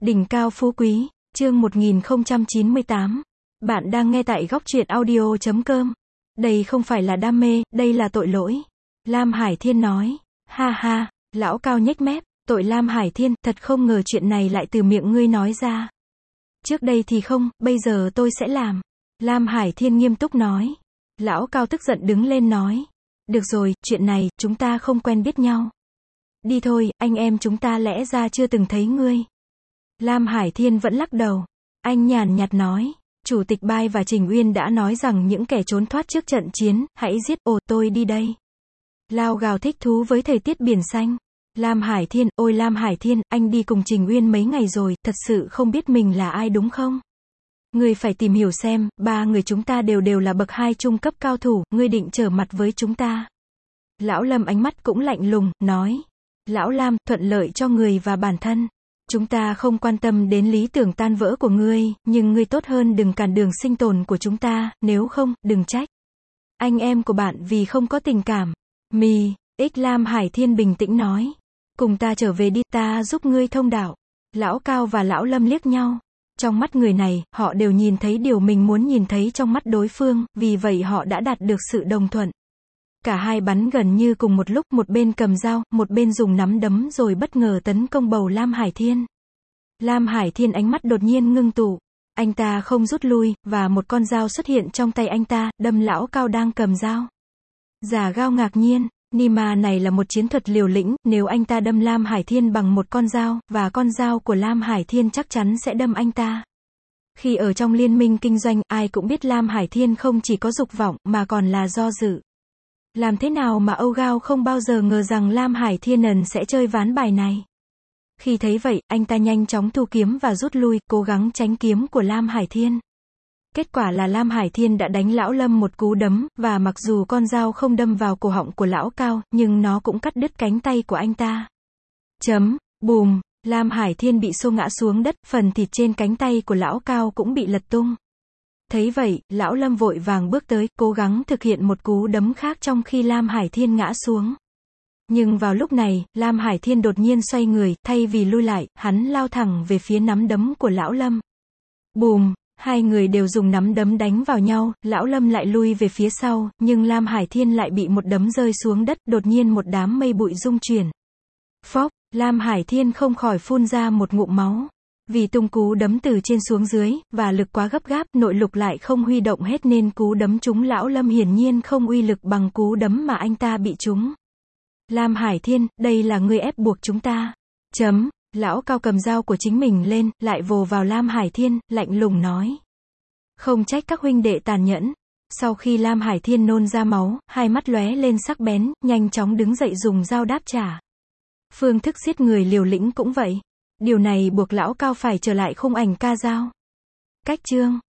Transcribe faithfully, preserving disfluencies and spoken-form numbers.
Đỉnh cao phú quý, chương một nghìn không trăm chín mươi tám. Bạn đang nghe tại góc truyện audio chấm com. Đây không phải là đam mê, đây là tội lỗi. Lam Hải Thiên nói. Ha ha, lão Cao nhếch mép, tội Lam Hải Thiên, thật không ngờ chuyện này lại từ miệng ngươi nói ra. Trước đây thì không, bây giờ tôi sẽ làm. Lam Hải Thiên nghiêm túc nói. Lão Cao tức giận đứng lên nói. Được rồi, chuyện này, chúng ta không quen biết nhau. Đi thôi, anh em chúng ta lẽ ra chưa từng thấy ngươi. Lam Hải Thiên vẫn lắc đầu. Anh nhàn nhạt nói. Chủ tịch Bai và Trình Uyên đã nói rằng những kẻ trốn thoát trước trận chiến, hãy giết, ồ, tôi đi đây. Lao gào thích thú với thời tiết biển xanh. Lam Hải Thiên, ôi Lam Hải Thiên, anh đi cùng Trình Uyên mấy ngày rồi, thật sự không biết mình là ai đúng không? Ngươi phải tìm hiểu xem, ba người chúng ta đều đều là bậc hai trung cấp cao thủ, ngươi định trở mặt với chúng ta. Lão Lâm ánh mắt cũng lạnh lùng, nói. Lão Lam, thuận lợi cho người và bản thân. Chúng ta không quan tâm đến lý tưởng tan vỡ của ngươi, nhưng ngươi tốt hơn đừng cản đường sinh tồn của chúng ta, nếu không, đừng trách. Anh em của bạn vì không có tình cảm. Mì, ích Lam Hải Thiên bình tĩnh nói. Cùng ta trở về đi, ta giúp ngươi thông đạo. Lão Cao và Lão Lâm liếc nhau. Trong mắt người này, họ đều nhìn thấy điều mình muốn nhìn thấy trong mắt đối phương, vì vậy họ đã đạt được sự đồng thuận. Cả hai bắn gần như cùng một lúc, một bên cầm dao, một bên dùng nắm đấm rồi bất ngờ tấn công bầu Lam Hải Thiên. Lam Hải Thiên ánh mắt đột nhiên ngưng tụ. Anh ta không rút lui, và một con dao xuất hiện trong tay anh ta, đâm Lão Cao đang cầm dao. Giả Gao ngạc nhiên, Nima này là một chiến thuật liều lĩnh, nếu anh ta đâm Lam Hải Thiên bằng một con dao, và con dao của Lam Hải Thiên chắc chắn sẽ đâm anh ta. Khi ở trong liên minh kinh doanh, ai cũng biết Lam Hải Thiên không chỉ có dục vọng, mà còn là do dự. Làm thế nào mà Âu Gao không bao giờ ngờ rằng Lam Hải Thiên sẽ chơi ván bài này. Khi thấy vậy, anh ta nhanh chóng thu kiếm và rút lui, cố gắng tránh kiếm của Lam Hải Thiên. Kết quả là Lam Hải Thiên đã đánh Lão Lâm một cú đấm, và mặc dù con dao không đâm vào cổ họng của Lão Cao, nhưng nó cũng cắt đứt cánh tay của anh ta. Chấm, bùm, Lam Hải Thiên bị xô ngã xuống đất, phần thịt trên cánh tay của Lão Cao cũng bị lật tung. Thấy vậy, Lão Lâm vội vàng bước tới, cố gắng thực hiện một cú đấm khác trong khi Lam Hải Thiên ngã xuống. Nhưng vào lúc này, Lam Hải Thiên đột nhiên xoay người, thay vì lui lại, hắn lao thẳng về phía nắm đấm của Lão Lâm. Bùm, hai người đều dùng nắm đấm đánh vào nhau, Lão Lâm lại lui về phía sau, nhưng Lam Hải Thiên lại bị một đấm rơi xuống đất, đột nhiên một đám mây bụi rung chuyển. Phốc, Lam Hải Thiên không khỏi phun ra một ngụm máu. Vì tung cú đấm từ trên xuống dưới, và lực quá gấp gáp, nội lực lại không huy động hết nên cú đấm trúng Lão Lâm hiển nhiên không uy lực bằng cú đấm mà anh ta bị trúng. Lam Hải Thiên, đây là ngươi ép buộc chúng ta. Chấm, Lão Cao cầm dao của chính mình lên, lại vồ vào Lam Hải Thiên, lạnh lùng nói. Không trách các huynh đệ tàn nhẫn. Sau khi Lam Hải Thiên nôn ra máu, hai mắt lóe lên sắc bén, nhanh chóng đứng dậy dùng dao đáp trả. Phương thức giết người liều lĩnh cũng vậy. Điều này buộc Lão Cao phải trở lại khung ảnh ca dao. Cách chương